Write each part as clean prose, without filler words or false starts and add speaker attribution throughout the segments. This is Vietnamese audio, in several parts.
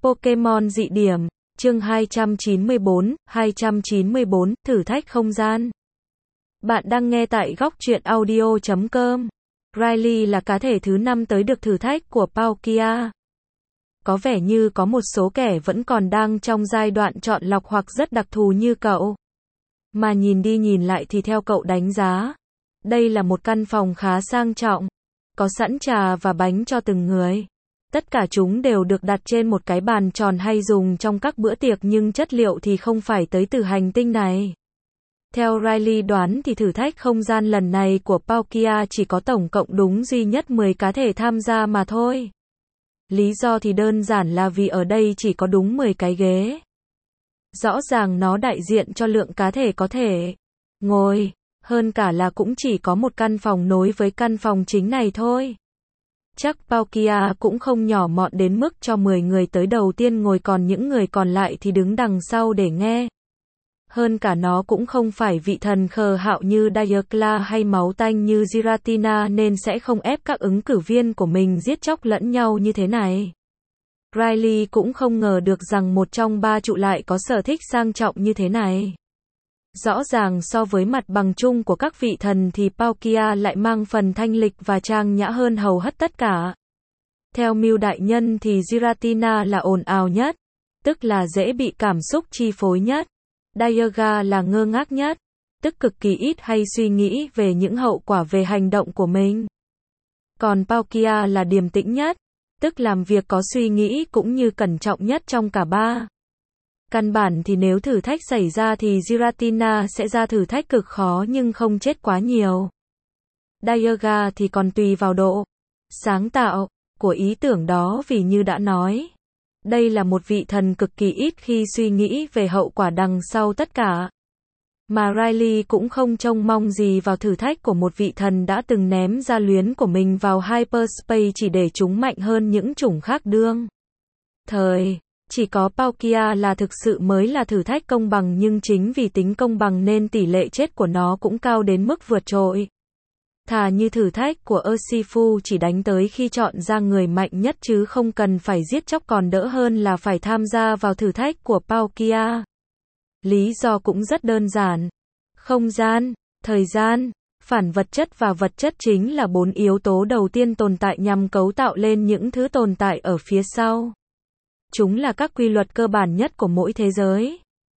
Speaker 1: Pokemon dị điểm, chương 294, thử thách không gian. Bạn đang nghe tại góc truyện audio.com. Riley là cá thể thứ 5 tới được thử thách của Palkia. Có vẻ như có một số kẻ vẫn còn đang trong giai đoạn chọn lọc hoặc rất đặc thù như cậu. Mà nhìn đi nhìn lại thì theo cậu đánh giá, đây là một căn phòng khá sang trọng. Có sẵn trà và bánh cho từng người. Tất cả chúng đều được đặt trên một cái bàn tròn hay dùng trong các bữa tiệc nhưng chất liệu thì không phải tới từ hành tinh này. Theo Riley đoán thì thử thách không gian lần này của Palkia chỉ có tổng cộng đúng duy nhất 10 cá thể tham gia mà thôi. Lý do thì đơn giản là vì ở đây chỉ có đúng 10 cái ghế. Rõ ràng nó đại diện cho lượng cá thể có thể ngồi, hơn cả là cũng chỉ có một căn phòng nối với căn phòng chính này thôi. Chắc Palkia cũng không nhỏ mọn đến mức cho 10 người tới đầu tiên ngồi còn những người còn lại thì đứng đằng sau để nghe. Hơn cả nó cũng không phải vị thần khờ hạo như Dialga hay máu tanh như Giratina nên sẽ không ép các ứng cử viên của mình giết chóc lẫn nhau như thế này. Riley cũng không ngờ được rằng một trong ba trụ lại có sở thích sang trọng như thế này. Rõ ràng so với mặt bằng chung của các vị thần thì Palkia lại mang phần thanh lịch và trang nhã hơn hầu hết tất cả. Theo Mưu đại nhân thì Giratina là ồn ào nhất, tức là dễ bị cảm xúc chi phối nhất. Dialga là ngơ ngác nhất, tức cực kỳ ít hay suy nghĩ về những hậu quả về hành động của mình. Còn Palkia là điềm tĩnh nhất, tức làm việc có suy nghĩ cũng như cẩn trọng nhất trong cả ba. Căn bản thì nếu thử thách xảy ra thì Giratina sẽ ra thử thách cực khó nhưng không chết quá nhiều. Dialga thì còn tùy vào độ sáng tạo của ý tưởng đó vì như đã nói, đây là một vị thần cực kỳ ít khi suy nghĩ về hậu quả đằng sau tất cả. Mà Riley cũng không trông mong gì vào thử thách của một vị thần đã từng ném gia luyến của mình vào hyperspace chỉ để chúng mạnh hơn những chủng khác đương thời. Chỉ có Palkia là thực sự mới là thử thách công bằng nhưng chính vì tính công bằng nên tỷ lệ chết của nó cũng cao đến mức vượt trội. Thà như thử thách của Urshifu chỉ đánh tới khi chọn ra người mạnh nhất chứ không cần phải giết chóc còn đỡ hơn là phải tham gia vào thử thách của Palkia. Lý do cũng rất đơn giản. Không gian, thời gian, phản vật chất và vật chất chính là 4 yếu tố đầu tiên tồn tại nhằm cấu tạo lên những thứ tồn tại ở phía sau. Chúng là các quy luật cơ bản nhất của mỗi thế giới.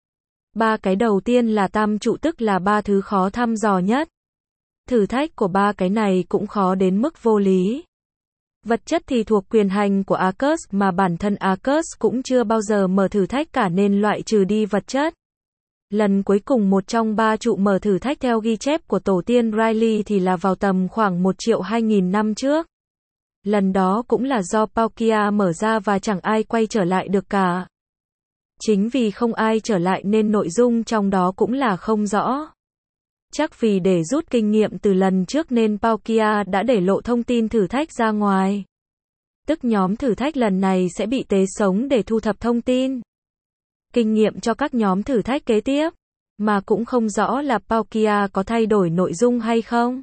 Speaker 1: Ba cái đầu tiên là tam trụ tức là ba thứ khó thăm dò nhất. Thử thách của ba cái này cũng khó đến mức vô lý. Vật chất thì thuộc quyền hành của Arcus mà bản thân Arcus cũng chưa bao giờ mở thử thách cả nên loại trừ đi vật chất. Lần cuối cùng một trong ba trụ mở thử thách theo ghi chép của tổ tiên Riley thì là vào tầm khoảng 1.200.000 năm trước. Lần đó cũng là do Palkia mở ra và chẳng ai quay trở lại được cả. Chính vì không ai trở lại nên nội dung trong đó cũng là không rõ. Chắc vì để rút kinh nghiệm từ lần trước nên Palkia đã để lộ thông tin thử thách ra ngoài. Tức nhóm thử thách lần này sẽ bị tế sống để thu thập thông tin kinh nghiệm cho các nhóm thử thách kế tiếp. Mà cũng không rõ là Palkia có thay đổi nội dung hay không.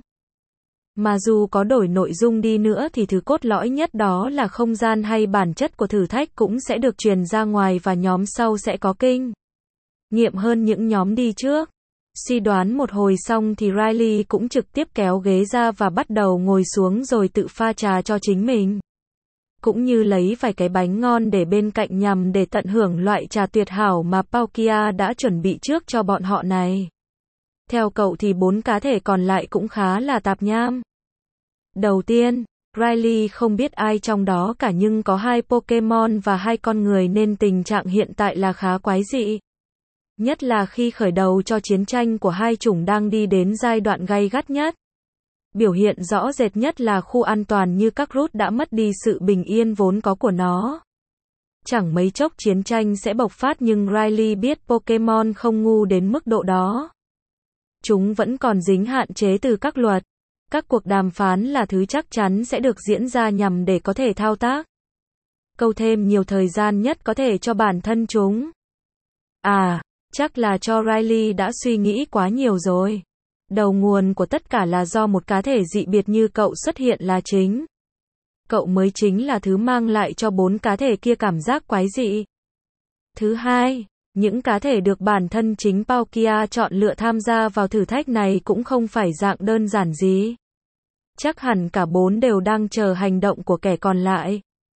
Speaker 1: Mà dù có đổi nội dung đi nữa thì thứ cốt lõi nhất đó là không gian hay bản chất của thử thách cũng sẽ được truyền ra ngoài và nhóm sau sẽ có kinh nghiệm hơn những nhóm đi trước. Suy đoán một hồi xong thì Riley cũng trực tiếp kéo ghế ra và bắt đầu ngồi xuống rồi tự pha trà cho chính mình. Cũng như lấy vài cái bánh ngon để bên cạnh nhằm để tận hưởng loại trà tuyệt hảo mà Palkia đã chuẩn bị trước cho bọn họ này. Theo cậu thì 4 cá thể còn lại cũng khá là tạp nham. Đầu tiên, Riley không biết ai trong đó cả nhưng có 2 Pokemon và 2 con người nên tình trạng hiện tại là khá quái dị. Nhất là khi khởi đầu cho chiến tranh của hai chủng đang đi đến giai đoạn gay gắt nhất. Biểu hiện rõ rệt nhất là khu an toàn như các route đã mất đi sự bình yên vốn có của nó. Chẳng mấy chốc chiến tranh sẽ bộc phát nhưng Riley biết Pokemon không ngu đến mức độ đó. Chúng vẫn còn dính hạn chế từ các luật. Các cuộc đàm phán là thứ chắc chắn sẽ được diễn ra nhằm để có thể thao tác. Câu thêm nhiều thời gian nhất có thể cho bản thân chúng. Chắc là cho Riley đã suy nghĩ quá nhiều rồi. Đầu nguồn của tất cả là do một cá thể dị biệt như cậu xuất hiện là chính. cậu mới chính là thứ mang lại cho 4 cá thể kia cảm giác quái dị. Thứ hai, những cá thể được bản thân chính Palkia chọn lựa tham gia vào thử thách này cũng không phải dạng đơn giản gì. Chắc hẳn cả 4 đều đang chờ hành động của kẻ còn lại.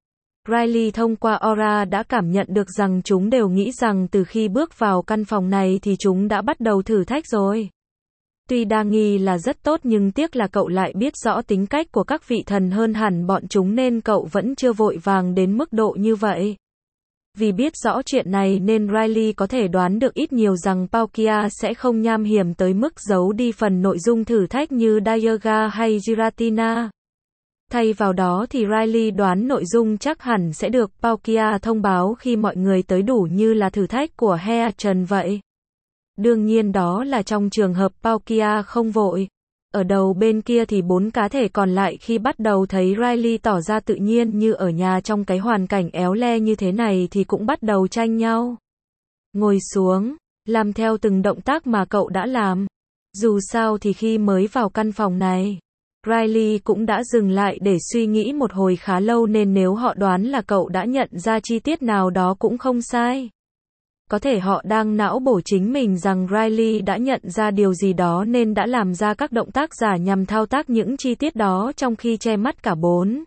Speaker 1: Riley thông qua aura đã cảm nhận được rằng chúng đều nghĩ rằng từ khi bước vào căn phòng này thì chúng đã bắt đầu thử thách rồi. Tuy đa nghi là rất tốt nhưng tiếc là cậu lại biết rõ tính cách của các vị thần hơn hẳn bọn chúng nên cậu vẫn chưa vội vàng đến mức độ như vậy. Vì biết rõ chuyện này nên Riley có thể đoán được ít nhiều rằng Palkia sẽ không nham hiểm tới mức giấu đi phần nội dung thử thách như Dialga hay Giratina. Thay vào đó thì Riley đoán nội dung chắc hẳn sẽ được Palkia thông báo khi mọi người tới đủ như là thử thách của Heatran vậy. Đương nhiên đó là trong trường hợp Palkia không vội. Ở đầu bên kia thì 4 cá thể còn lại khi bắt đầu thấy Riley tỏ ra tự nhiên như ở nhà trong cái hoàn cảnh éo le như thế này thì cũng bắt đầu tranh nhau. Ngồi xuống, làm theo từng động tác mà cậu đã làm. Dù sao thì khi mới vào căn phòng này, Riley cũng đã dừng lại để suy nghĩ một hồi khá lâu nên nếu họ đoán là cậu đã nhận ra chi tiết nào đó cũng không sai. Có thể họ đang não bổ chính mình rằng Riley đã nhận ra điều gì đó nên đã làm ra các động tác giả nhằm thao tác những chi tiết đó trong khi che mắt cả 4.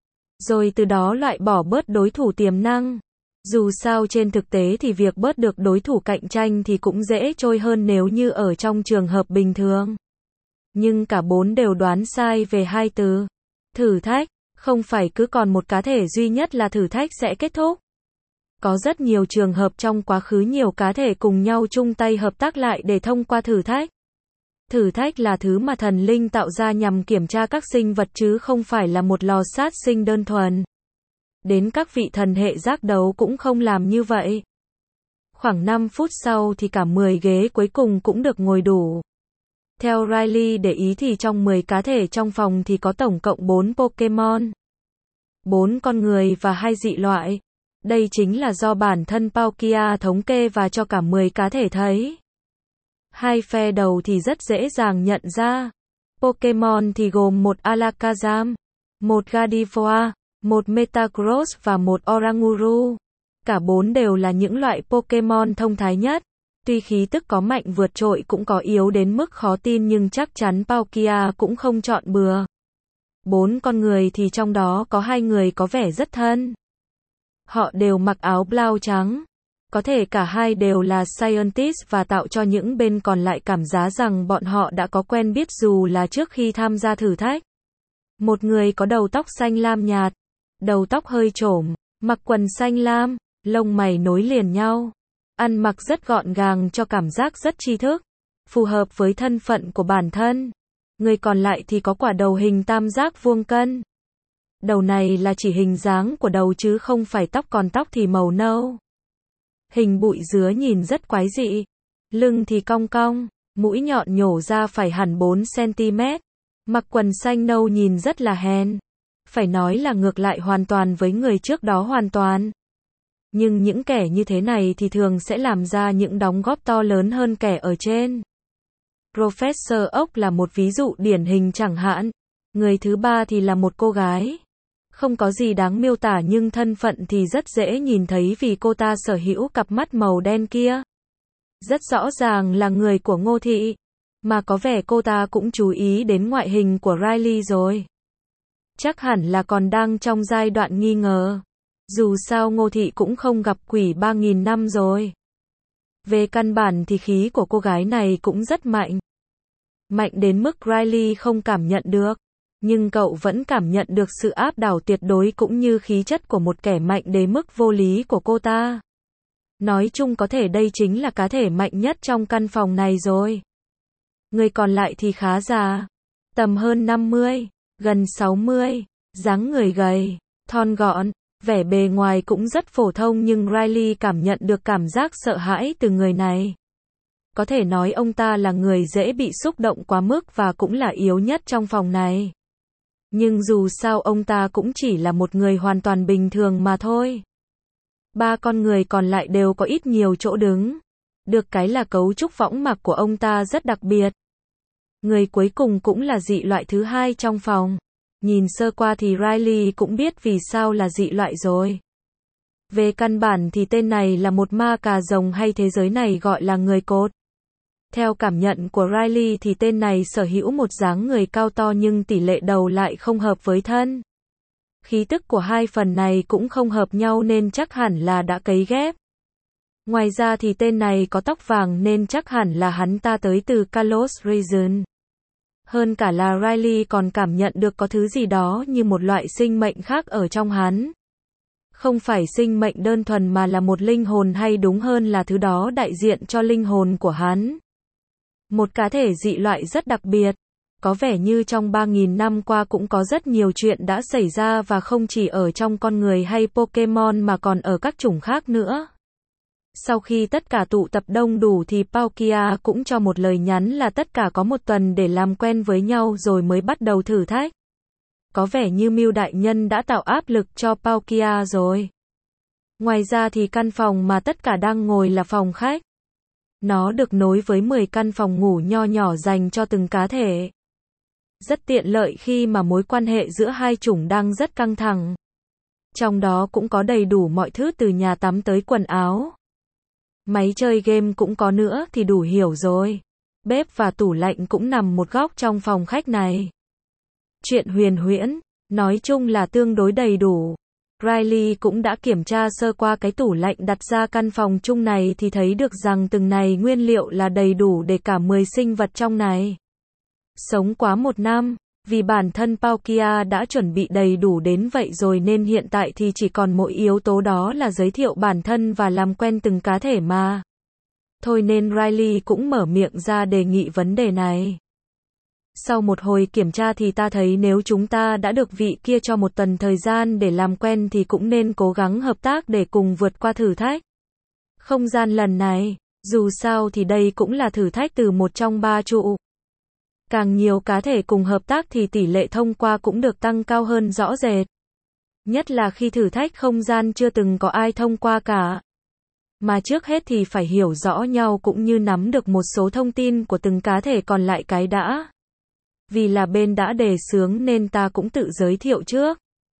Speaker 1: Rồi từ đó loại bỏ bớt đối thủ tiềm năng. Dù sao trên thực tế thì việc bớt được đối thủ cạnh tranh thì cũng dễ trôi hơn nếu như ở trong trường hợp bình thường. Nhưng cả 4 đều đoán sai về 2 từ. Thử thách, không phải cứ còn một cá thể duy nhất là thử thách sẽ kết thúc. Có rất nhiều trường hợp trong quá khứ nhiều cá thể cùng nhau chung tay hợp tác lại để thông qua thử thách. Thử thách là thứ mà thần linh tạo ra nhằm kiểm tra các sinh vật chứ không phải là một lò sát sinh đơn thuần. Đến các vị thần hệ giác đấu cũng không làm như vậy. Khoảng 5 phút sau thì cả 10 ghế cuối cùng cũng được ngồi đủ. Theo Riley để ý thì trong 10 cá thể trong phòng thì có tổng cộng 4 Pokemon. 4 con người và 2 dị loại. Đây chính là do bản thân Palkia thống kê và cho cả 10 cá thể thấy. 2 phe đầu thì rất dễ dàng nhận ra. Pokemon thì gồm một Alakazam, một Gardevoir, một Metagross và một Oranguru. Cả 4 đều là những loại Pokemon thông thái nhất. Tuy khí tức có mạnh vượt trội cũng có yếu đến mức khó tin nhưng chắc chắn Palkia cũng không chọn bừa. 4 con người thì trong đó có 2 người có vẻ rất thân. Họ đều mặc áo blau trắng. Có thể cả hai đều là scientist và tạo cho những bên còn lại cảm giác rằng bọn họ đã có quen biết dù là trước khi tham gia thử thách. Một người có đầu tóc xanh lam nhạt, đầu tóc hơi chổm, mặc quần xanh lam, lông mày nối liền nhau. Ăn mặc rất gọn gàng cho cảm giác rất tri thức, phù hợp với thân phận của bản thân. Người còn lại thì có quả đầu hình tam giác vuông cân. Đầu này là chỉ hình dáng của đầu chứ không phải tóc, còn tóc thì màu nâu. Hình bụi dứa nhìn rất quái dị. Lưng thì cong cong, mũi nhọn nhổ ra phải hẳn 4 cm. Mặc quần xanh nâu nhìn rất là hèn. Phải nói là ngược lại hoàn toàn với người trước đó hoàn toàn. Nhưng những kẻ như thế này thì thường sẽ làm ra những đóng góp to lớn hơn kẻ ở trên. Professor Oak là một ví dụ điển hình chẳng hạn. Người thứ ba thì là một cô gái. Không có gì đáng miêu tả nhưng thân phận thì rất dễ nhìn thấy vì cô ta sở hữu cặp mắt màu đen kia. Rất rõ ràng là người của Ngô Thị. Mà có vẻ cô ta cũng chú ý đến ngoại hình của Riley rồi. Chắc hẳn là còn đang trong giai đoạn nghi ngờ. Dù sao Ngô Thị cũng không gặp quỷ 3.000 năm rồi. Về căn bản thì khí của cô gái này cũng rất mạnh. Mạnh đến mức Riley không cảm nhận được. Nhưng cậu vẫn cảm nhận được sự áp đảo tuyệt đối cũng như khí chất của một kẻ mạnh đến mức vô lý của cô ta. Nói chung có thể đây chính là cá thể mạnh nhất trong căn phòng này rồi. Người còn lại thì khá già. Tầm hơn 50, gần 60, dáng người gầy, thon gọn, vẻ bề ngoài cũng rất phổ thông nhưng Riley cảm nhận được cảm giác sợ hãi từ người này. Có thể nói ông ta là người dễ bị xúc động quá mức và cũng là yếu nhất trong phòng này. Nhưng dù sao ông ta cũng chỉ là một người hoàn toàn bình thường mà thôi. 3 con người còn lại đều có ít nhiều chỗ đứng. Được cái là cấu trúc võng mạc của ông ta rất đặc biệt. Người cuối cùng cũng là dị loại thứ hai trong phòng. Nhìn sơ qua thì Riley cũng biết vì sao là dị loại rồi. Về căn bản thì tên này là một ma cà rồng hay thế giới này gọi là người cột. Theo cảm nhận của Riley thì tên này sở hữu một dáng người cao to nhưng tỷ lệ đầu lại không hợp với thân. Khí tức của hai phần này cũng không hợp nhau nên chắc hẳn là đã cấy ghép. Ngoài ra thì tên này có tóc vàng nên chắc hẳn là hắn ta tới từ Kalos Region. Hơn cả là Riley còn cảm nhận được có thứ gì đó như một loại sinh mệnh khác ở trong hắn. Không phải sinh mệnh đơn thuần mà là một linh hồn, hay đúng hơn là thứ đó đại diện cho linh hồn của hắn. Một cá thể dị loại rất đặc biệt. Có vẻ như trong 3.000 năm qua cũng có rất nhiều chuyện đã xảy ra và không chỉ ở trong con người hay Pokemon mà còn ở các chủng khác nữa. Sau khi tất cả tụ tập đông đủ thì Palkia cũng cho một lời nhắn là tất cả có một tuần để làm quen với nhau rồi mới bắt đầu thử thách. Có vẻ như Mew đại nhân đã tạo áp lực cho Palkia rồi. Ngoài ra thì căn phòng mà tất cả đang ngồi là phòng khách. Nó được nối với 10 căn phòng ngủ nho nhỏ dành cho từng cá thể. Rất tiện lợi khi mà mối quan hệ giữa hai chủng đang rất căng thẳng. Trong đó cũng có đầy đủ mọi thứ từ nhà tắm tới quần áo. Máy chơi game cũng có nữa thì đủ hiểu rồi. Bếp và tủ lạnh cũng nằm một góc trong phòng khách này. Chuyện huyền huyễn, nói chung là tương đối đầy đủ. Riley cũng đã kiểm tra sơ qua cái tủ lạnh đặt ra căn phòng chung này thì thấy được rằng từng này nguyên liệu là đầy đủ để cả 10 sinh vật trong này sống quá 1 năm. Vì bản thân Palkia đã chuẩn bị đầy đủ đến vậy rồi nên hiện tại thì chỉ còn mỗi yếu tố đó là giới thiệu bản thân và làm quen từng cá thể mà. Thôi nên Riley cũng mở miệng ra đề nghị vấn đề này. Sau một hồi kiểm tra thì ta thấy nếu chúng ta đã được vị kia cho 1 tuần thời gian để làm quen thì cũng nên cố gắng hợp tác để cùng vượt qua thử thách không gian lần này. Dù sao thì đây cũng là thử thách từ một trong 3 trụ. Càng nhiều cá thể cùng hợp tác thì tỷ lệ thông qua cũng được tăng cao hơn rõ rệt. Nhất là khi thử thách không gian chưa từng có ai thông qua cả. Mà trước hết thì phải hiểu rõ nhau cũng như nắm được một số thông tin của từng cá thể còn lại cái đã. Vì là bên đã đề xướng nên ta cũng tự giới thiệu trước.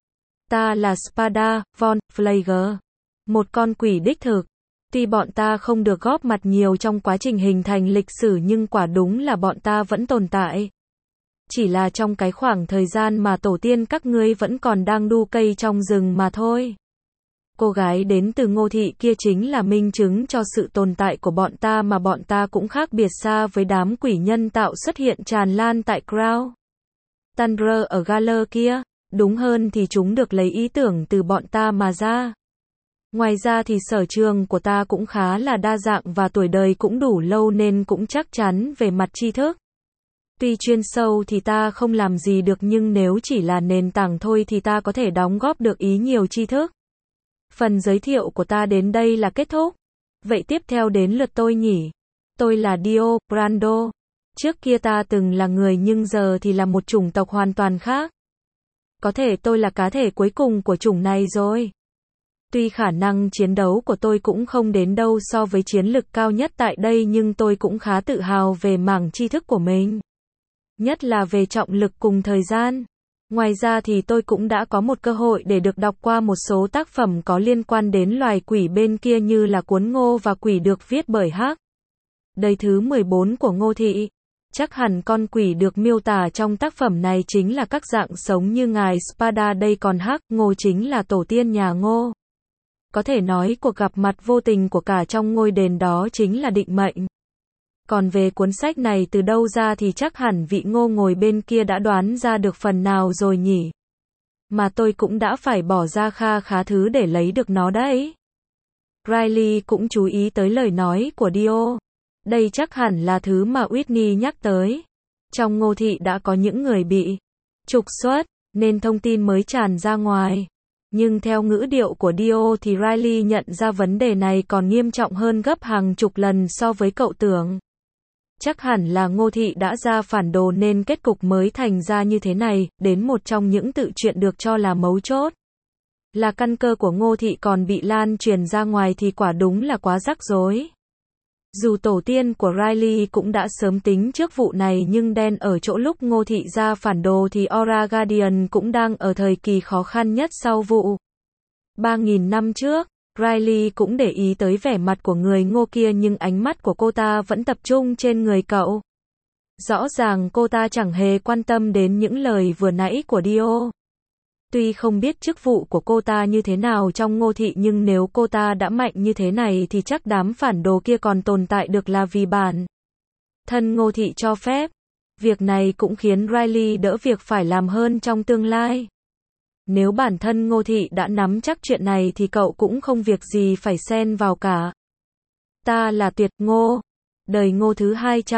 Speaker 1: Ta là Spada von Flager, một con quỷ đích thực. Tuy bọn ta không được góp mặt nhiều trong quá trình hình thành lịch sử nhưng quả đúng là bọn ta vẫn tồn tại. Chỉ là trong cái khoảng thời gian mà tổ tiên các ngươi vẫn còn đang đu cây trong rừng mà thôi. Cô gái đến từ Ngô Thị kia chính là minh chứng cho sự tồn tại của bọn ta mà bọn ta cũng khác biệt xa với đám quỷ nhân tạo xuất hiện tràn lan tại Crown Tundra ở Galar kia. Đúng hơn thì chúng được lấy ý tưởng từ bọn ta mà ra. Ngoài ra thì sở trường của ta cũng khá là đa dạng và tuổi đời cũng đủ lâu nên cũng chắc chắn về mặt tri thức. Tuy chuyên sâu thì ta không làm gì được nhưng nếu chỉ là nền tảng thôi thì ta có thể đóng góp được ý nhiều tri thức. Phần giới thiệu của ta đến đây là kết thúc. Vậy tiếp theo đến lượt tôi nhỉ. Tôi là Dio Brando. Trước kia ta từng là người nhưng giờ thì là một chủng tộc hoàn toàn khác. Có thể tôi là cá thể cuối cùng của chủng này rồi. Tuy khả năng chiến đấu của tôi cũng không đến đâu so với chiến lực cao nhất tại đây nhưng tôi cũng khá tự hào về mảng tri thức của mình. Nhất là về trọng lực cùng thời gian. Ngoài ra thì tôi cũng đã có một cơ hội để được đọc qua một số tác phẩm có liên quan đến loài quỷ bên kia như là cuốn Ngô và Quỷ được viết bởi Hắc. Đời thứ 14 của Ngô Thị. Chắc hẳn con quỷ được miêu tả trong tác phẩm này chính là các dạng sống như ngài Spada đây còn Hắc, Ngô chính là tổ tiên nhà Ngô. Có thể nói cuộc gặp mặt vô tình của cả trong ngôi đền đó chính là định mệnh. Còn về cuốn sách này từ đâu ra thì chắc hẳn vị Ngô ngồi bên kia đã đoán ra được phần nào rồi nhỉ. Mà tôi cũng đã phải bỏ ra kha khá thứ để lấy được nó đấy. Riley cũng chú ý tới lời nói của Dio. Đây chắc hẳn là thứ mà Whitney nhắc tới. Trong Ngô Thị đã có những người bị trục xuất, nên thông tin mới tràn ra ngoài. Nhưng theo ngữ điệu của Dio thì Riley nhận ra vấn đề này còn nghiêm trọng hơn gấp hàng chục lần so với cậu tưởng. Chắc hẳn là Ngô Thị đã ra phản đồ nên kết cục mới thành ra như thế này. Đến một trong những tự truyện được cho là mấu chốt. Là căn cơ của Ngô Thị còn bị lan truyền ra ngoài thì quả đúng là quá rắc rối. Dù tổ tiên của Riley cũng đã sớm tính trước vụ này nhưng đen ở chỗ lúc Ngô Thị ra phản đồ thì Aura Guardian cũng đang ở thời kỳ khó khăn nhất sau vụ. 3.000 năm trước, Riley cũng để ý tới vẻ mặt của người Ngô kia nhưng ánh mắt của cô ta vẫn tập trung trên người cậu. Rõ ràng cô ta chẳng hề quan tâm đến những lời vừa nãy của Dio. Tuy không biết chức vụ của cô ta như thế nào trong Ngô Thị nhưng nếu cô ta đã mạnh như thế này thì chắc đám phản đồ kia còn tồn tại được là vì bản thân Ngô Thị cho phép. Việc này cũng khiến Riley đỡ việc phải làm hơn trong tương lai. Nếu bản thân Ngô Thị đã nắm chắc chuyện này thì cậu cũng không việc gì phải xen vào cả. Ta là Tuyệt Ngô, đời Ngô thứ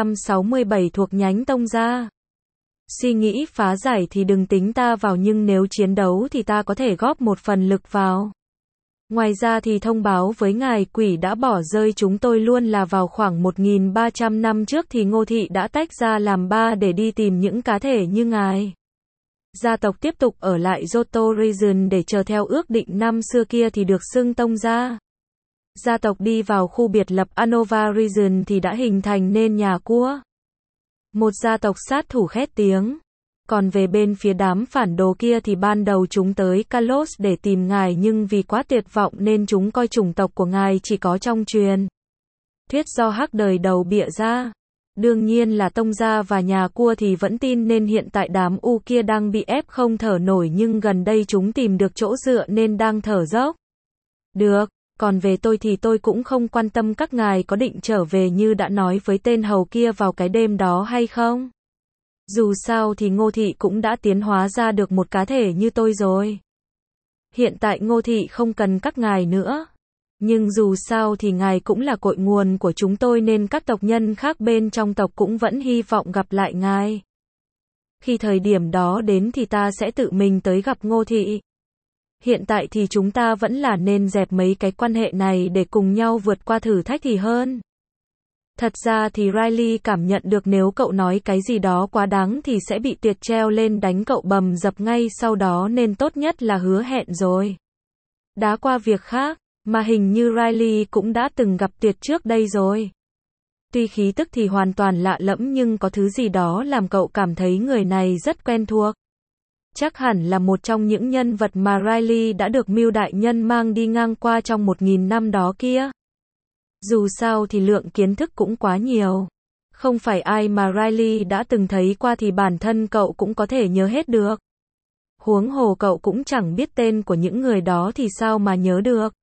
Speaker 1: 267 thuộc nhánh Tông gia. Suy nghĩ phá giải thì đừng tính ta vào nhưng nếu chiến đấu thì ta có thể góp một phần lực vào. Ngoài ra thì thông báo với ngài Quỷ đã bỏ rơi chúng tôi luôn là vào khoảng 1.300 năm trước thì Ngô Thị đã tách ra làm ba để đi tìm những cá thể như ngài. Gia tộc tiếp tục ở lại Johto Region để chờ theo ước định năm xưa kia thì được xưng Tông gia. Gia tộc đi vào khu biệt lập Anova Region thì đã hình thành nên nhà cua. Một gia tộc sát thủ khét tiếng. Còn về bên phía đám phản đồ kia thì ban đầu chúng tới Kalos để tìm ngài nhưng vì quá tuyệt vọng nên chúng coi chủng tộc của ngài chỉ có trong truyền thuyết do Hắc đời đầu bịa ra. Đương nhiên là Tông gia và nhà cua thì vẫn tin nên hiện tại đám U kia đang bị ép không thở nổi nhưng gần đây chúng tìm được chỗ dựa nên đang thở dốc. Được, còn về tôi thì tôi cũng không quan tâm các ngài có định trở về như đã nói với tên hầu kia vào cái đêm đó hay không. Dù sao thì Ngô Thị cũng đã tiến hóa ra được một cá thể như tôi rồi. Hiện tại Ngô Thị không cần các ngài nữa. Nhưng dù sao thì ngài cũng là cội nguồn của chúng tôi nên các tộc nhân khác bên trong tộc cũng vẫn hy vọng gặp lại ngài. Khi thời điểm đó đến thì ta sẽ tự mình tới gặp Ngô Thị. Hiện tại thì chúng ta vẫn là nên dẹp mấy cái quan hệ này để cùng nhau vượt qua thử thách thì hơn. Thật ra thì Riley cảm nhận được nếu cậu nói cái gì đó quá đáng thì sẽ bị Tuyệt treo lên đánh cậu bầm dập ngay sau đó nên tốt nhất là hứa hẹn rồi. Đã qua việc khác, mà hình như Riley cũng đã từng gặp Tuyệt trước đây rồi. Tuy khí tức thì hoàn toàn lạ lẫm nhưng có thứ gì đó làm cậu cảm thấy người này rất quen thuộc. Chắc hẳn là một trong những nhân vật mà Riley đã được Mưu đại nhân mang đi ngang qua trong 1.000 năm đó kia. Dù sao thì lượng kiến thức cũng quá nhiều. Không phải ai mà Riley đã từng thấy qua thì bản thân cậu cũng có thể nhớ hết được. Huống hồ cậu cũng chẳng biết tên của những người đó thì sao mà nhớ được.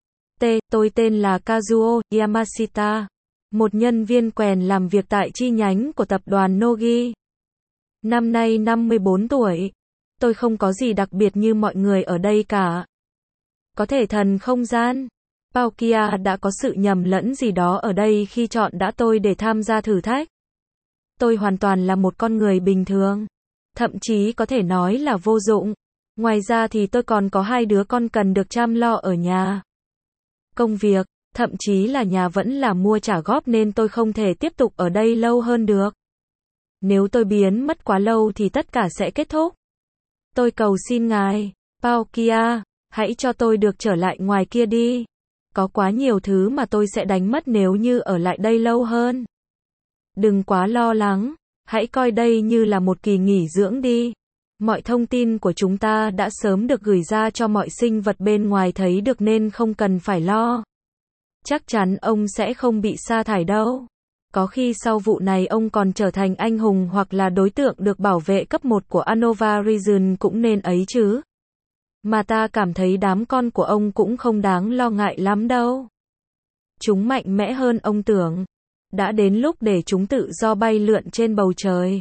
Speaker 1: Tôi tên là Kazuo Yamashita, một nhân viên quèn làm việc tại chi nhánh của tập đoàn Nogi. Năm nay 54 tuổi. Tôi không có gì đặc biệt như mọi người ở đây cả. Có thể thần không gian. Palkia đã có sự nhầm lẫn gì đó ở đây khi chọn đã tôi để tham gia thử thách. Tôi hoàn toàn là một con người bình thường. Thậm chí có thể nói là vô dụng. Ngoài ra thì tôi còn có 2 đứa con cần được chăm lo ở nhà. Công việc, thậm chí là nhà vẫn là mua trả góp nên tôi không thể tiếp tục ở đây lâu hơn được. Nếu tôi biến mất quá lâu thì tất cả sẽ kết thúc. Tôi cầu xin ngài, Palkia, hãy cho tôi được trở lại ngoài kia đi. Có quá nhiều thứ mà tôi sẽ đánh mất nếu như ở lại đây lâu hơn. Đừng quá lo lắng, hãy coi đây như là một kỳ nghỉ dưỡng đi. Mọi thông tin của chúng ta đã sớm được gửi ra cho mọi sinh vật bên ngoài thấy được nên không cần phải lo. Chắc chắn ông sẽ không bị sa thải đâu. Có khi sau vụ này ông còn trở thành anh hùng hoặc là đối tượng được bảo vệ cấp 1 của Anova Region cũng nên ấy chứ. Mà ta cảm thấy đám con của ông cũng không đáng lo ngại lắm đâu. Chúng mạnh mẽ hơn ông tưởng. Đã đến lúc để chúng tự do bay lượn trên bầu trời.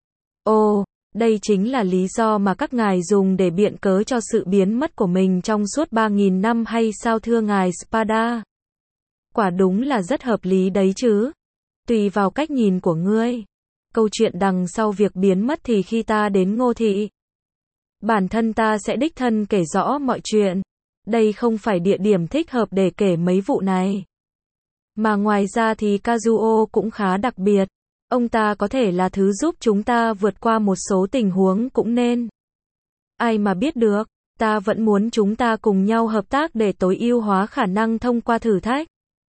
Speaker 1: Ồ, đây chính là lý do mà các ngài dùng để biện cớ cho sự biến mất của mình trong suốt 3.000 năm hay sao thưa ngài Spada? Quả đúng là rất hợp lý đấy chứ. Tùy vào cách nhìn của ngươi. Câu chuyện đằng sau việc biến mất thì khi ta đến Ngô Thị, bản thân ta sẽ đích thân kể rõ mọi chuyện. Đây không phải địa điểm thích hợp để kể mấy vụ này. Mà ngoài ra thì Kazuo cũng khá đặc biệt. Ông ta có thể là thứ giúp chúng ta vượt qua một số tình huống cũng nên. Ai mà biết được, ta vẫn muốn chúng ta cùng nhau hợp tác để tối ưu hóa khả năng thông qua thử thách.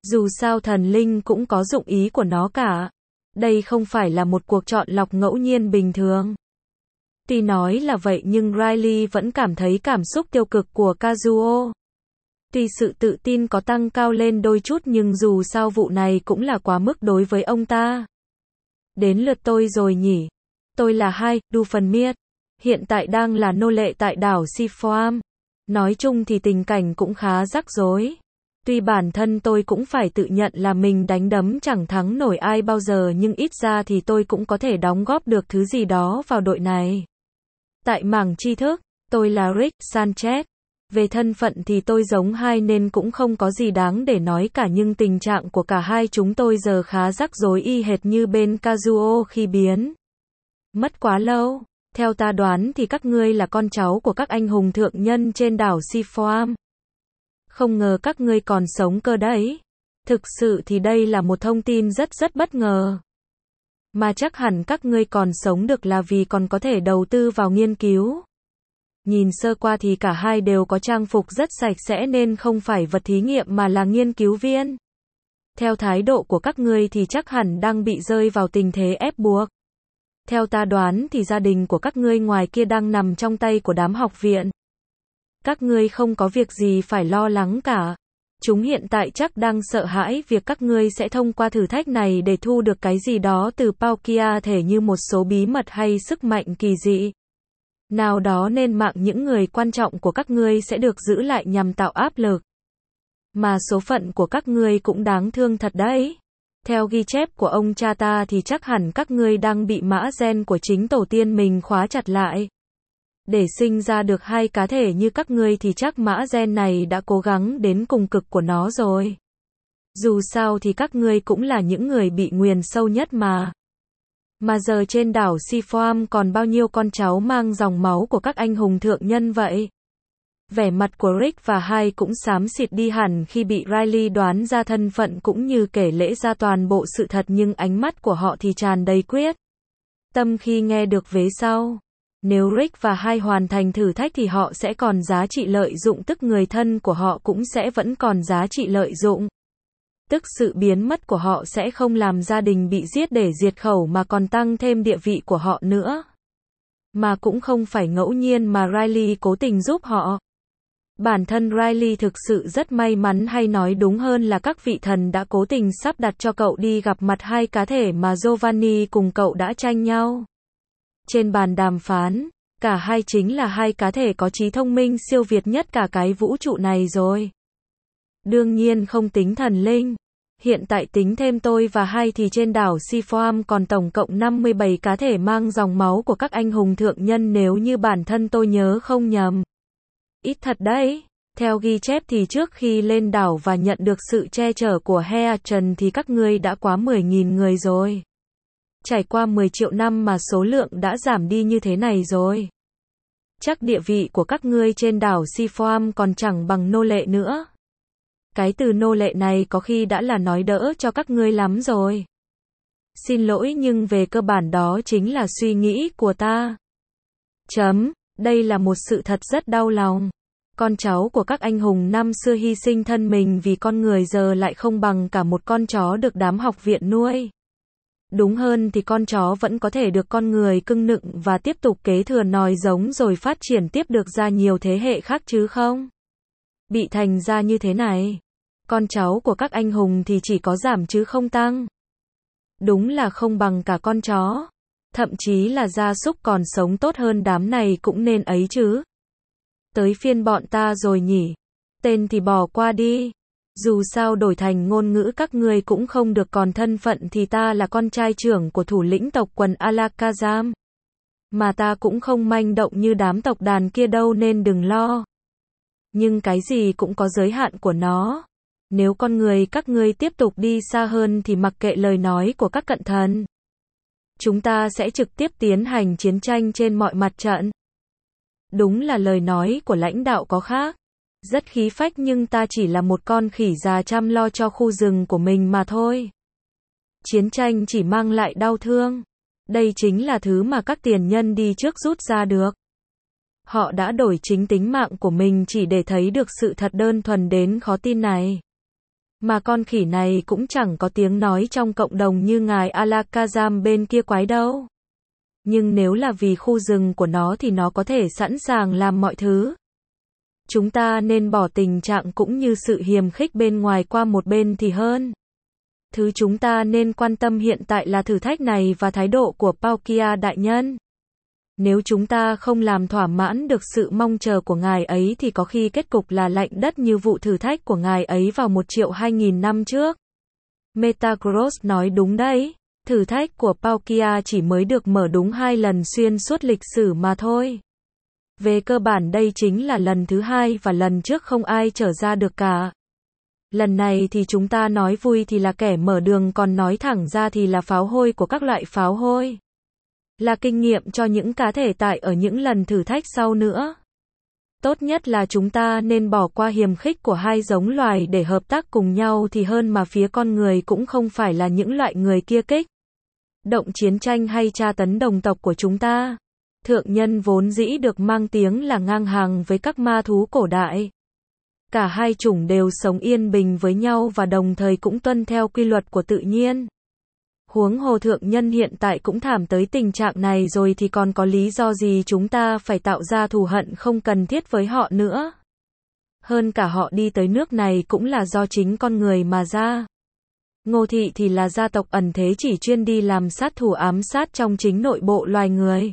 Speaker 1: Dù sao thần linh cũng có dụng ý của nó cả. Đây không phải là một cuộc chọn lọc ngẫu nhiên bình thường. Tuy nói là vậy nhưng Riley vẫn cảm thấy cảm xúc tiêu cực của Kazuo. Tuy sự tự tin có tăng cao lên đôi chút nhưng dù sao vụ này cũng là quá mức đối với ông ta. Đến lượt tôi rồi nhỉ. Tôi là Hai, Du Phần Miết. Hiện tại đang là nô lệ tại đảo Sifoam. Nói chung thì tình cảnh cũng khá rắc rối. Tuy bản thân tôi cũng phải tự nhận là mình đánh đấm chẳng thắng nổi ai bao giờ nhưng ít ra thì tôi cũng có thể đóng góp được thứ gì đó vào đội này. Tại mảng tri thức, tôi là Rick Sanchez. Về thân phận thì tôi giống Hai nên cũng không có gì đáng để nói cả nhưng tình trạng của cả hai chúng tôi giờ khá rắc rối y hệt như bên Kazuo khi biến mất quá lâu. Theo ta đoán thì các ngươi là con cháu của các anh hùng thượng nhân trên đảo Sifoam. Không ngờ các ngươi còn sống cơ đấy. Thực sự thì đây là một thông tin rất bất ngờ. Mà chắc hẳn các ngươi còn sống được là vì còn có thể đầu tư vào nghiên cứu. Nhìn sơ qua thì cả hai đều có trang phục rất sạch sẽ nên không phải vật thí nghiệm mà là nghiên cứu viên. Theo thái độ của các ngươi thì chắc hẳn đang bị rơi vào tình thế ép buộc. Theo ta đoán thì gia đình của các ngươi ngoài kia đang nằm trong tay của đám học viện. Các ngươi không có việc gì phải lo lắng cả. Chúng hiện tại chắc đang sợ hãi việc các ngươi sẽ thông qua thử thách này để thu được cái gì đó từ Palkia thể như một số bí mật hay sức mạnh kỳ dị nào đó nên mạng những người quan trọng của các ngươi sẽ được giữ lại nhằm tạo áp lực. Mà số phận của các ngươi cũng đáng thương thật đấy. Theo ghi chép của ông cha ta thì chắc hẳn các ngươi đang bị mã gen của chính tổ tiên mình khóa chặt lại. Để sinh ra được hai cá thể như các ngươi thì chắc mã gen này đã cố gắng đến cùng cực của nó rồi. Dù sao thì các ngươi cũng là những người bị nguyền sâu nhất mà. Mà giờ trên đảo Sifoam còn bao nhiêu con cháu mang dòng máu của các anh hùng thượng nhân vậy? Vẻ mặt của Rick và Hai cũng xám xịt đi hẳn khi bị Riley đoán ra thân phận cũng như kể lễ ra toàn bộ sự thật nhưng ánh mắt của họ thì tràn đầy quyết tâm khi nghe được vế sau. Nếu Rick và Hai hoàn thành thử thách thì họ sẽ còn giá trị lợi dụng tức người thân của họ cũng sẽ vẫn còn giá trị lợi dụng. Tức sự biến mất của họ sẽ không làm gia đình bị giết để diệt khẩu mà còn tăng thêm địa vị của họ nữa. Mà cũng không phải ngẫu nhiên mà Riley cố tình giúp họ. Bản thân Riley thực sự rất may mắn hay nói đúng hơn là các vị thần đã cố tình sắp đặt cho cậu đi gặp mặt hai cá thể mà Giovanni cùng cậu đã tranh nhau. Trên bàn đàm phán, cả hai chính là hai cá thể có trí thông minh siêu việt nhất cả cái vũ trụ này rồi. Đương nhiên không tính thần linh. Hiện tại tính thêm tôi và Hai thì trên đảo Sifoam còn tổng cộng 57 cá thể mang dòng máu của các anh hùng thượng nhân nếu như bản thân tôi nhớ không nhầm. Ít thật đấy. Theo ghi chép thì trước khi lên đảo và nhận được sự che chở của Heatran thì các ngươi đã quá 10.000 người rồi. Trải qua 10 triệu năm mà số lượng đã giảm đi như thế này rồi. Chắc địa vị của các ngươi trên đảo Sifoam còn chẳng bằng nô lệ nữa. Cái từ nô lệ này có khi đã là nói đỡ cho các ngươi lắm rồi. Xin lỗi nhưng về cơ bản đó chính là suy nghĩ của ta. Đây là một sự thật rất đau lòng. Con cháu của các anh hùng năm xưa hy sinh thân mình vì con người giờ lại không bằng cả một con chó được đám học viện nuôi. Đúng hơn thì con chó vẫn có thể được con người cưng nựng và tiếp tục kế thừa nòi giống rồi phát triển tiếp được ra nhiều thế hệ khác chứ không? Bị thành ra như thế này. Con cháu của các anh hùng thì chỉ có giảm chứ không tăng. Đúng là không bằng cả con chó. Thậm chí là gia súc còn sống tốt hơn đám này cũng nên ấy chứ. Tới phiên bọn ta rồi nhỉ. Tên thì bỏ qua đi. Dù sao đổi thành ngôn ngữ các ngươi cũng không được còn thân phận thì ta là con trai trưởng của thủ lĩnh tộc quần Alakazam. Mà ta cũng không manh động như đám tộc đàn kia đâu nên đừng lo. Nhưng cái gì cũng có giới hạn của nó. Nếu con người các ngươi tiếp tục đi xa hơn thì mặc kệ lời nói của các cận thần. Chúng ta sẽ trực tiếp tiến hành chiến tranh trên mọi mặt trận. Đúng là lời nói của lãnh đạo có khác. Rất khí phách nhưng ta chỉ là một con khỉ già chăm lo cho khu rừng của mình mà thôi. Chiến tranh chỉ mang lại đau thương. Đây chính là thứ mà các tiền nhân đi trước rút ra được. Họ đã đổi chính tính mạng của mình chỉ để thấy được sự thật đơn thuần đến khó tin này. Mà con khỉ này cũng chẳng có tiếng nói trong cộng đồng như ngài Alakazam bên kia quái đâu. Nhưng nếu là vì khu rừng của nó thì nó có thể sẵn sàng làm mọi thứ. Chúng ta nên bỏ tình trạng cũng như sự hiềm khích bên ngoài qua một bên thì hơn. Thứ chúng ta nên quan tâm hiện tại là thử thách này và thái độ của Palkia đại nhân. Nếu chúng ta không làm thỏa mãn được sự mong chờ của ngài ấy thì có khi kết cục là lạnh đất như vụ thử thách của ngài ấy vào 1.200.000 năm trước. Metagross nói đúng đấy. Thử thách của Palkia chỉ mới được mở đúng 2 lần xuyên suốt lịch sử mà thôi. Về cơ bản đây chính là lần thứ 2 và lần trước không ai trở ra được cả. Lần này thì chúng ta nói vui thì là kẻ mở đường, còn nói thẳng ra thì là pháo hôi của các loại pháo hôi. Là kinh nghiệm cho những cá thể tại ở những lần thử thách sau nữa. Tốt nhất là chúng ta nên bỏ qua hiềm khích của hai giống loài để hợp tác cùng nhau thì hơn, mà phía con người cũng không phải là những loại người kia kích động chiến tranh hay tra tấn đồng tộc của chúng ta. Thượng nhân vốn dĩ được mang tiếng là ngang hàng với các ma thú cổ đại. Cả hai chủng đều sống yên bình với nhau và đồng thời cũng tuân theo quy luật của tự nhiên. Huống hồ thượng nhân hiện tại cũng thảm tới tình trạng này rồi thì còn có lý do gì chúng ta phải tạo ra thù hận không cần thiết với họ nữa. Hơn cả họ đi tới nước này cũng là do chính con người mà ra. Ngô Thị thì là gia tộc ẩn thế chỉ chuyên đi làm sát thủ ám sát trong chính nội bộ loài người.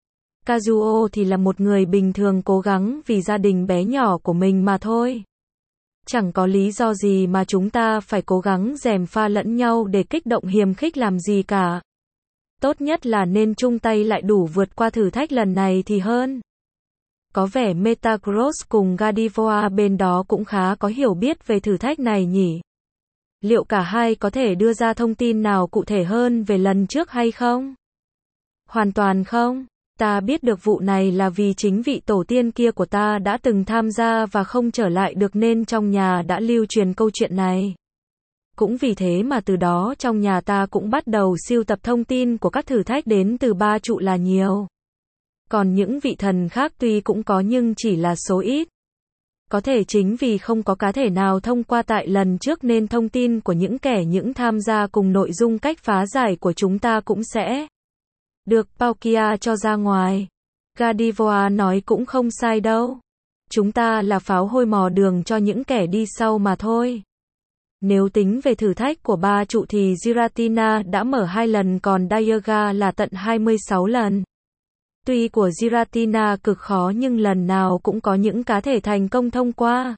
Speaker 1: Kazuo thì là một người bình thường cố gắng vì gia đình bé nhỏ của mình mà thôi. Chẳng có lý do gì mà chúng ta phải cố gắng gièm pha lẫn nhau để kích động hiềm khích làm gì cả. Tốt nhất là nên chung tay lại đủ vượt qua thử thách lần này thì hơn. Có vẻ Metagross cùng Gardevoir bên đó cũng khá có hiểu biết về thử thách này nhỉ? Liệu cả hai có thể đưa ra thông tin nào cụ thể hơn về lần trước hay không? Hoàn toàn không. Ta biết được vụ này là vì chính vị tổ tiên kia của ta đã từng tham gia và không trở lại được nên trong nhà đã lưu truyền câu chuyện này. Cũng vì thế mà từ đó trong nhà ta cũng bắt đầu sưu tập thông tin của các thử thách đến từ ba trụ là nhiều. Còn những vị thần khác tuy cũng có nhưng chỉ là số ít. Có thể chính vì không có cá thể nào thông qua tại lần trước nên thông tin của những tham gia cùng nội dung cách phá giải của chúng ta cũng sẽ được Palkia cho ra ngoài. Gardevoir nói cũng không sai đâu. Chúng ta là pháo hôi mò đường cho những kẻ đi sau mà thôi. Nếu tính về thử thách của ba trụ thì Giratina đã mở 2 lần còn Dialga là tận 26 lần. Tuy của Giratina cực khó nhưng lần nào cũng có những cá thể thành công thông qua.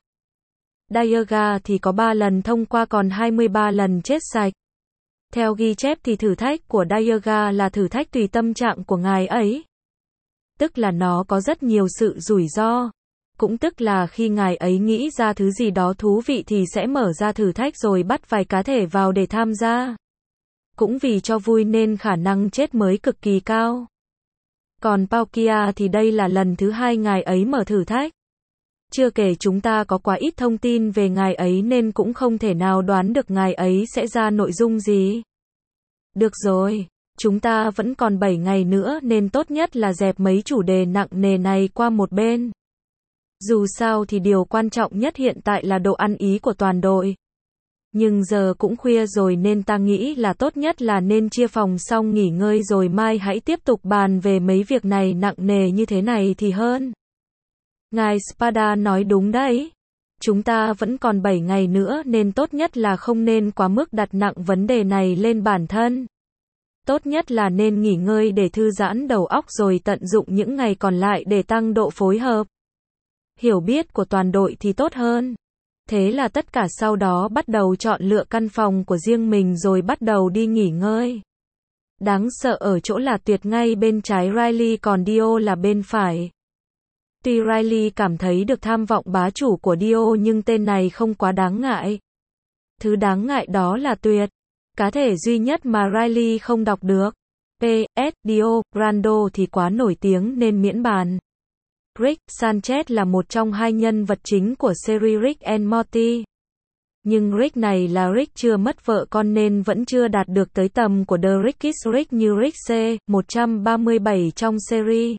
Speaker 1: Dialga thì có 3 lần thông qua còn 23 lần chết sạch. Theo ghi chép thì thử thách của Dialga là thử thách tùy tâm trạng của ngài ấy. Tức là nó có rất nhiều sự rủi ro. Cũng tức là khi ngài ấy nghĩ ra thứ gì đó thú vị thì sẽ mở ra thử thách rồi bắt vài cá thể vào để tham gia. Cũng vì cho vui nên khả năng chết mới cực kỳ cao. Còn Palkia thì đây là lần thứ 2 ngài ấy mở thử thách. Chưa kể chúng ta có quá ít thông tin về ngài ấy nên cũng không thể nào đoán được ngài ấy sẽ ra nội dung gì. Được rồi, chúng ta vẫn còn 7 ngày nữa nên tốt nhất là dẹp mấy chủ đề nặng nề này qua một bên. Dù sao thì điều quan trọng nhất hiện tại là độ ăn ý của toàn đội. Nhưng giờ cũng khuya rồi nên ta nghĩ là tốt nhất là nên chia phòng xong nghỉ ngơi rồi mai hãy tiếp tục bàn về mấy việc này nặng nề như thế này thì hơn. Ngài Spada nói đúng đấy. Chúng ta vẫn còn 7 ngày nữa nên tốt nhất là không nên quá mức đặt nặng vấn đề này lên bản thân. Tốt nhất là nên nghỉ ngơi để thư giãn đầu óc rồi tận dụng những ngày còn lại để tăng độ phối hợp. Hiểu biết của toàn đội thì tốt hơn. Thế là tất cả sau đó bắt đầu chọn lựa căn phòng của riêng mình rồi bắt đầu đi nghỉ ngơi. Đáng sợ ở chỗ là Tuyệt ngay bên trái Riley còn Dio là bên phải. Tuy Riley cảm thấy được tham vọng bá chủ của Dio nhưng tên này không quá đáng ngại. Thứ đáng ngại đó là Tuyệt. Cá thể duy nhất mà Riley không đọc được. P.S. Dio, Brando thì quá nổi tiếng nên miễn bàn. Rick Sanchez là một trong 2 nhân vật chính của series Rick and Morty. Nhưng Rick này là Rick chưa mất vợ con nên vẫn chưa đạt được tới tầm của The Rickist Rick như Rick C. 137 trong series.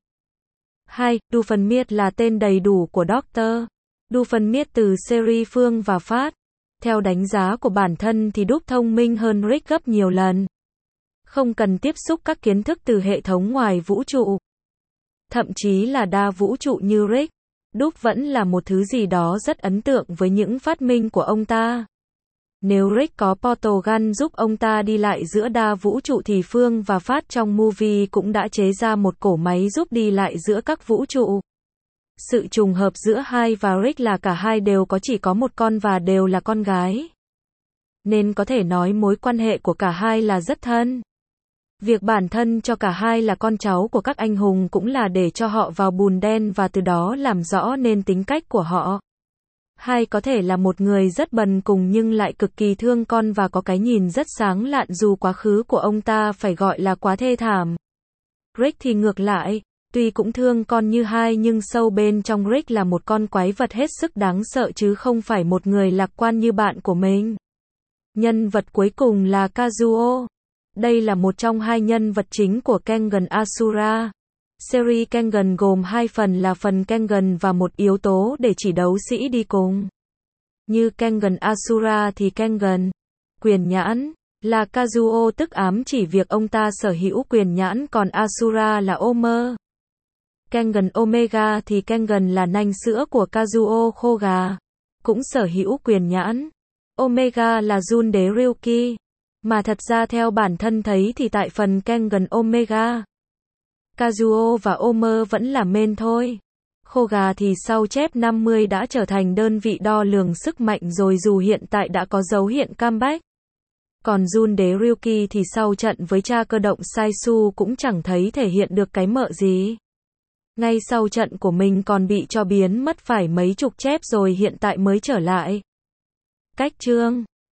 Speaker 1: 2. Doofenshmirtz là tên đầy đủ của Dr. Doofenshmirtz từ series Phương và Phát. Theo đánh giá của bản thân thì Đúc thông minh hơn Rick gấp nhiều lần. Không cần tiếp xúc các kiến thức từ hệ thống ngoài vũ trụ. Thậm chí là đa vũ trụ như Rick, Đúc vẫn là một thứ gì đó rất ấn tượng với những phát minh của ông ta. Nếu Rick có portal gun giúp ông ta đi lại giữa đa vũ trụ thì Phương và Phát trong movie cũng đã chế ra một cổ máy giúp đi lại giữa các vũ trụ. Sự trùng hợp giữa Hai và Rick là cả hai đều chỉ có một con và đều là con gái. Nên có thể nói mối quan hệ của cả hai là rất thân. Việc bản thân cho cả hai là con cháu của các anh hùng cũng là để cho họ vào bùn đen và từ đó làm rõ nên tính cách của họ. Hai có thể là một người rất bần cùng nhưng lại cực kỳ thương con và có cái nhìn rất sáng lạn dù quá khứ của ông ta phải gọi là quá thê thảm. Rick thì ngược lại, tuy cũng thương con như Hai nhưng sâu bên trong Rick là một con quái vật hết sức đáng sợ chứ không phải một người lạc quan như bạn của mình. Nhân vật cuối cùng là Kazuo. Đây là một trong hai nhân vật chính của Kengan Asura. Series Kengan gồm hai phần là phần Kengan và một yếu tố để chỉ đấu sĩ đi cùng. Như Kengan Asura thì Kengan, quyền nhãn, là Kazuo tức ám chỉ việc ông ta sở hữu quyền nhãn còn Asura là Omer. Kengan Omega thì Kengan là nanh sữa của Kazuo khô gà, cũng sở hữu quyền nhãn. Omega là Jun đế Ryuki. Mà thật ra theo bản thân thấy thì tại phần Kengan Omega, Kazuo và Omer vẫn là main thôi. Khô gà thì sau chép 50 đã trở thành đơn vị đo lường sức mạnh rồi dù hiện tại đã có dấu hiện comeback. Còn Jun đế Ryuki thì sau trận với cha cơ động Saisu cũng chẳng thấy thể hiện được cái mợ gì. Ngay sau trận của mình còn bị cho biến mất phải mấy chục chép rồi hiện tại mới trở lại. Cách chương